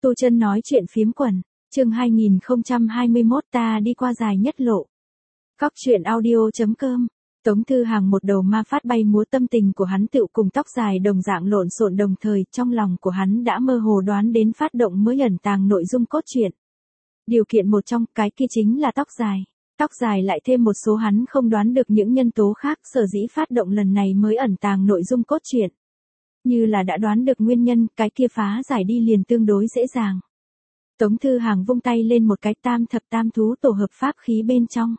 Tu Chân nói chuyện phiếm quần, chương 2021 ta đi qua dài nhất lộ. Cóc truyện audio.com. Tống Thư Hàng một đầu ma phát bay múa, tâm tình của hắn tựu cùng tóc dài đồng dạng lộn xộn, đồng thời trong lòng của hắn đã mơ hồ đoán đến phát động mới ẩn tàng nội dung cốt truyện. Điều kiện một trong cái kia chính là tóc dài. Tóc dài lại thêm một số hắn không đoán được những nhân tố khác, sở dĩ phát động lần này mới ẩn tàng nội dung cốt truyện. Như là đã đoán được nguyên nhân, cái kia phá giải đi liền tương đối dễ dàng. Tống Thư Hàng vung tay lên một cái tam thập tam thú tổ hợp pháp khí bên trong.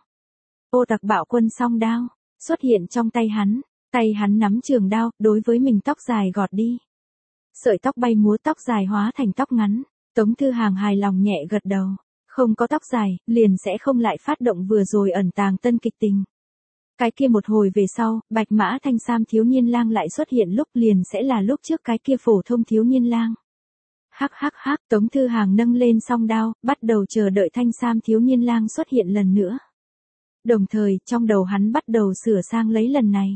Ô Tặc Bạo Quân song đao xuất hiện trong tay hắn nắm trường đao, đối với mình tóc dài gọt đi. Sợi tóc bay múa, tóc dài hóa thành tóc ngắn. Tống Thư Hàng hài lòng nhẹ gật đầu. Không có tóc dài, liền sẽ không lại phát động vừa rồi ẩn tàng tân kịch tình. Cái kia một hồi về sau, Bạch Mã Thanh Sam thiếu niên lang lại xuất hiện, lúc liền sẽ là lúc trước cái kia phổ thông thiếu niên lang. Hắc hắc hắc, Tống Thư Hàng nâng lên song đao, bắt đầu chờ đợi Thanh Sam thiếu niên lang xuất hiện lần nữa. Đồng thời, trong đầu hắn bắt đầu sửa sang lấy lần này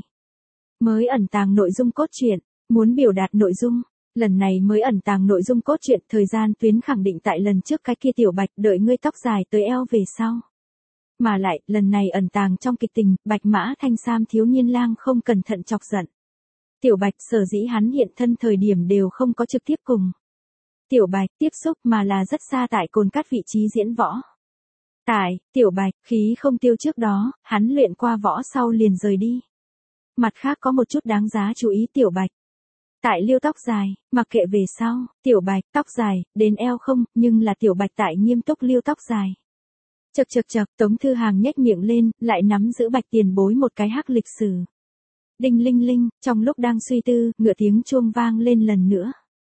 mới ẩn tàng nội dung cốt truyện, muốn biểu đạt nội dung. Lần này mới ẩn tàng nội dung cốt truyện, thời gian tuyến khẳng định tại lần trước cái kia tiểu Bạch đợi ngươi tóc dài tới eo về sau. Mà lại, lần này ẩn tàng trong kịch tình, Bạch Mã Thanh Sam thiếu niên lang không cẩn thận chọc giận tiểu Bạch, sở dĩ hắn hiện thân thời điểm đều không có trực tiếp cùng tiểu Bạch tiếp xúc, mà là rất xa tại cồn cắt vị trí diễn võ. Tại tiểu Bạch khí không tiêu trước đó, hắn luyện qua võ sau liền rời đi. Mặt khác có một chút đáng giá chú ý, tiểu Bạch tại liêu tóc dài, mặc kệ về sau, tiểu Bạch tóc dài đến eo không, nhưng là tiểu Bạch tại nghiêm túc liêu tóc dài. Chậc, Tống Thư Hàng nhếch miệng lên, lại nắm giữ Bạch tiền bối một cái hắc lịch sử. Đinh linh linh, trong lúc đang suy tư, ngựa tiếng chuông vang lên lần nữa.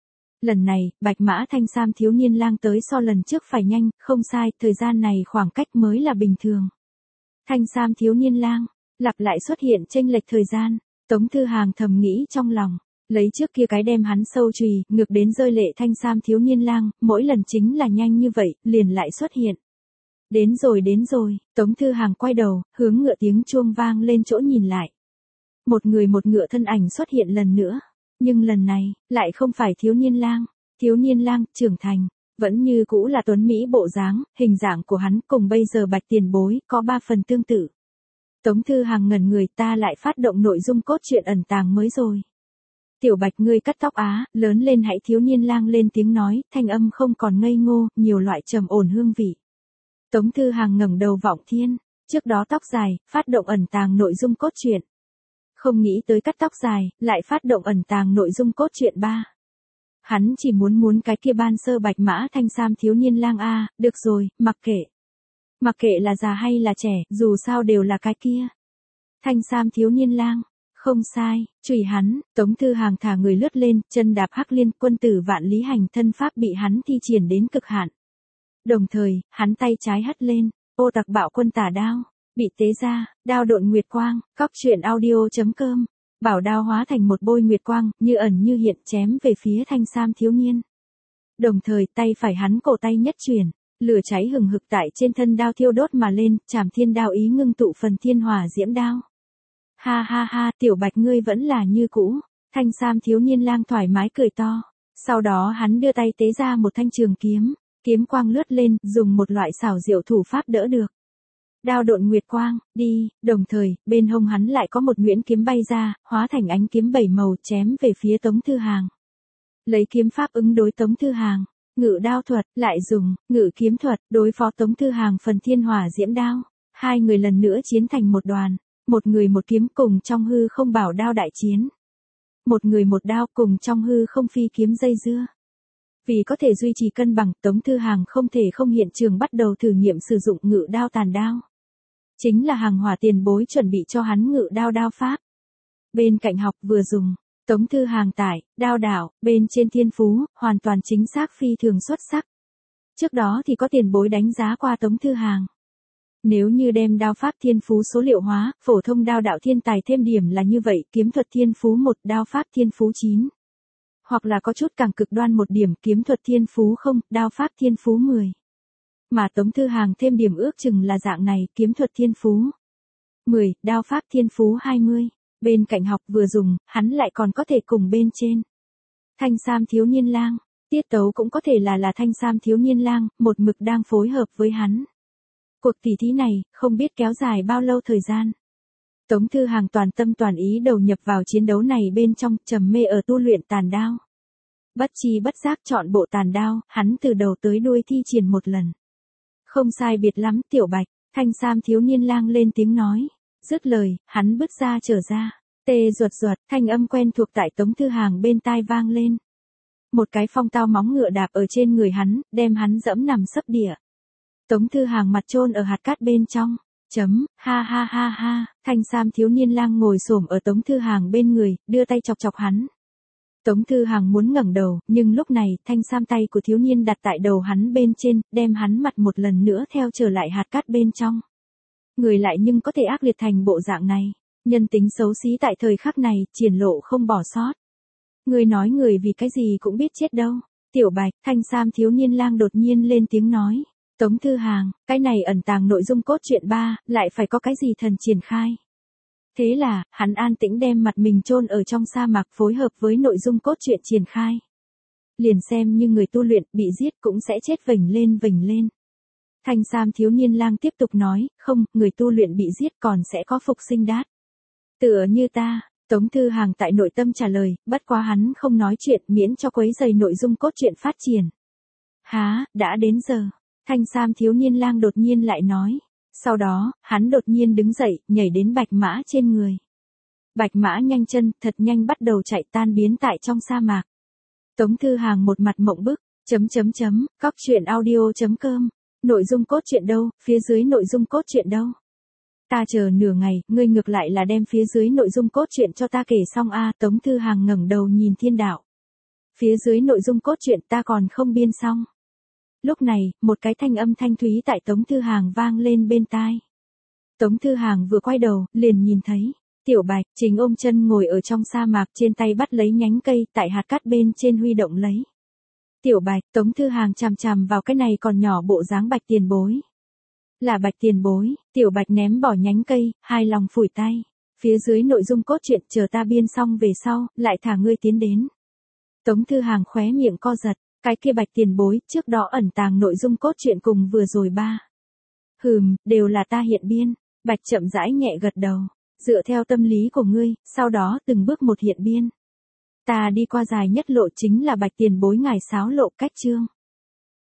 Lần này, Bạch Mã Thanh Sam thiếu niên lang tới so lần trước phải nhanh, không sai, thời gian này khoảng cách mới là bình thường. Thanh Sam thiếu niên lang, lặp lại xuất hiện chênh lệch thời gian, Tống Thư Hàng thầm nghĩ trong lòng. Lấy trước kia cái đem hắn sâu chùy, ngược đến rơi lệ Thanh Sam thiếu niên lang, mỗi lần chính là nhanh như vậy, liền lại xuất hiện. Đến rồi, Tống Thư Hàng quay đầu, hướng ngựa tiếng chuông vang lên chỗ nhìn lại. Một người một ngựa thân ảnh xuất hiện lần nữa, nhưng lần này, lại không phải thiếu niên lang, trưởng thành, vẫn như cũ là tuấn Mỹ bộ dáng, hình dạng của hắn cùng bây giờ Bạch tiền bối, có 3 phần tương tự. Tống Thư Hàng ngẩn người, ta lại phát động nội dung cốt truyện ẩn tàng mới rồi. Tiểu Bạch ngươi cắt tóc á, lớn lên hãy, thiếu niên lang lên tiếng nói, thanh âm không còn ngây ngô, nhiều loại trầm ổn hương vị. Tống Thư Hàng ngẩng đầu vọng thiên, trước đó tóc dài, phát động ẩn tàng nội dung cốt truyện. Không nghĩ tới cắt tóc dài, lại phát động ẩn tàng nội dung cốt truyện 3. Hắn chỉ muốn cái kia ban sơ Bạch Mã Thanh Sam thiếu niên lang a, được rồi, mặc kệ là già hay là trẻ, dù sao đều là cái kia. Thanh Sam thiếu niên lang. Không sai, chùy hắn, Tống Thư Hàng thả người lướt lên, chân đạp hắc liên, quân tử vạn lý hành, thân pháp bị hắn thi triển đến cực hạn. Đồng thời, hắn tay trái hất lên, Ô Tặc Bạo Quân tả đao, bị tế ra, đao độn nguyệt quang, cóc truyện audio.com. Bảo đao hóa thành một bôi nguyệt quang, như ẩn như hiện, chém về phía Thanh Sam thiếu niên. Đồng thời, tay phải hắn cổ tay nhất chuyển, lửa cháy hừng hực tại trên thân đao thiêu đốt mà lên, Trảm Thiên đao ý ngưng tụ phần thiên hỏa diễm đao. Ha, tiểu Bạch ngươi vẫn là như cũ. Thanh Sam thiếu niên lang thoải mái cười to. Sau đó hắn đưa tay tế ra một thanh trường kiếm, kiếm quang lướt lên, dùng một loại xảo diệu thủ pháp đỡ được. Đao độn nguyệt quang, đi, đồng thời, bên hông hắn lại có một nhuyễn kiếm bay ra, hóa thành ánh kiếm 7 màu, chém về phía Tống Thư Hàng. Lấy kiếm pháp ứng đối Tống Thư Hàng, ngự đao thuật, lại dùng ngự kiếm thuật, đối phó Tống Thư Hàng phần thiên hỏa diễm đao. Hai người lần nữa chiến thành một đoàn. Một người một kiếm cùng trong hư không bảo đao đại chiến. Một người một đao cùng trong hư không phi kiếm dây dưa. Vì có thể duy trì cân bằng, Tống Thư Hàng không thể không hiện trường bắt đầu thử nghiệm sử dụng ngự đao tàn đao. Chính là Hàng Hỏa tiền bối chuẩn bị cho hắn ngự đao đao pháp. Bên cạnh học vừa dùng, Tống Thư Hàng tải, đao đảo, bên trên thiên phú, hoàn toàn chính xác phi thường xuất sắc. Trước đó thì có tiền bối đánh giá qua Tống Thư Hàng. Nếu như đem đao pháp thiên phú số liệu hóa, phổ thông đao đạo thiên tài thêm điểm là như vậy, kiếm thuật thiên phú 1, đao pháp thiên phú 9. Hoặc là có chút càng cực đoan một điểm, kiếm thuật thiên phú 0, đao pháp thiên phú 10. Mà Tống Thư Hàng thêm điểm ước chừng là dạng này, kiếm thuật thiên phú 10, đao pháp thiên phú 20. Bên cạnh học vừa dùng, hắn lại còn có thể cùng bên trên. Thanh Sam thiếu niên lang, Tiết tấu cũng có thể là thanh sam thiếu niên lang, một mực đang phối hợp với hắn. Cuộc tỉ thí này, không biết kéo dài bao lâu thời gian. Tống Thư Hàng toàn tâm toàn ý đầu nhập vào chiến đấu này bên trong, trầm mê ở tu luyện tàn đao. Bất chi bất giác chọn bộ tàn đao, hắn từ đầu tới đuôi thi triển một lần. Không sai biệt lắm, Tiểu Bạch, thanh sam thiếu niên lang lên tiếng nói. Dứt lời, hắn bước ra trở ra. Tê ruột ruột, thanh âm quen thuộc tại Tống Thư Hàng bên tai vang lên. Một cái phong tao móng ngựa đạp ở trên người hắn, đem hắn dẫm nằm sấp địa. Tống Thư Hàng mặt chôn ở hạt cát bên trong. Ha ha ha ha, thanh sam thiếu niên lang ngồi xổm ở Tống Thư Hàng bên người, đưa tay chọc chọc hắn. Tống Thư Hàng muốn ngẩng đầu, nhưng lúc này, thanh sam tay của thiếu niên đặt tại đầu hắn bên trên, đem hắn mặt một lần nữa theo trở lại hạt cát bên trong. Người lại nhưng có thể ác liệt thành bộ dạng này, nhân tính xấu xí tại thời khắc này, triển lộ không bỏ sót. Người nói người vì cái gì cũng biết chết đâu. Tiểu Bạch, thanh sam thiếu niên lang đột nhiên lên tiếng nói. Tống Thư Hàng, cái này ẩn tàng nội dung cốt truyện 3, lại phải có cái gì thần triển khai. Thế là, hắn an tĩnh đem mặt mình chôn ở trong sa mạc phối hợp với nội dung cốt truyện triển khai. Liền xem như người tu luyện bị giết cũng sẽ chết vểnh lên. Thanh sam thiếu niên lang tiếp tục nói, không, người tu luyện bị giết còn sẽ có phục sinh đát. Tựa như ta, Tống Thư Hàng tại nội tâm trả lời, bất quá hắn không nói chuyện miễn cho quấy rầy nội dung cốt truyện phát triển. Há, đã đến giờ. Thanh sam thiếu niên lang đột nhiên lại nói. Sau đó, hắn đột nhiên đứng dậy, nhảy đến bạch mã trên người. Bạch mã nhanh chân, thật nhanh bắt đầu chạy tan biến tại trong sa mạc. Tống Thư Hàng một mặt mộng bức, _, nội dung cốt truyện đâu, phía dưới nội dung cốt truyện đâu. Ta chờ nửa ngày, ngươi ngược lại là đem phía dưới nội dung cốt truyện cho ta kể xong a. Tống Thư Hàng ngẩng đầu nhìn thiên đạo. Phía dưới nội dung cốt truyện ta còn không biên xong. Lúc này, một cái thanh âm thanh thúy tại Tống Thư Hàng vang lên bên tai. Tống Thư Hàng vừa quay đầu, liền nhìn thấy. Tiểu Bạch, chính ôm chân ngồi ở trong sa mạc trên tay bắt lấy nhánh cây tại hạt cát bên trên huy động lấy. Tiểu Bạch, Tống Thư Hàng chằm chằm vào cái này còn nhỏ bộ dáng Bạch tiền bối. Là Bạch tiền bối, Tiểu Bạch ném bỏ nhánh cây, hài lòng phủi tay. Phía dưới nội dung cốt truyện chờ ta biên xong về sau, lại thả ngươi tiến đến. Tống Thư Hàng khóe miệng co giật, cái kia Bạch tiền bối, trước đó ẩn tàng nội dung cốt truyện cùng vừa rồi ba. Đều là ta hiện biên. Bạch chậm rãi nhẹ gật đầu. Dựa theo tâm lý của ngươi, sau đó từng bước một hiện biên. Ta đi qua dài nhất lộ chính là Bạch tiền bối ngài xáo lộ cách chương.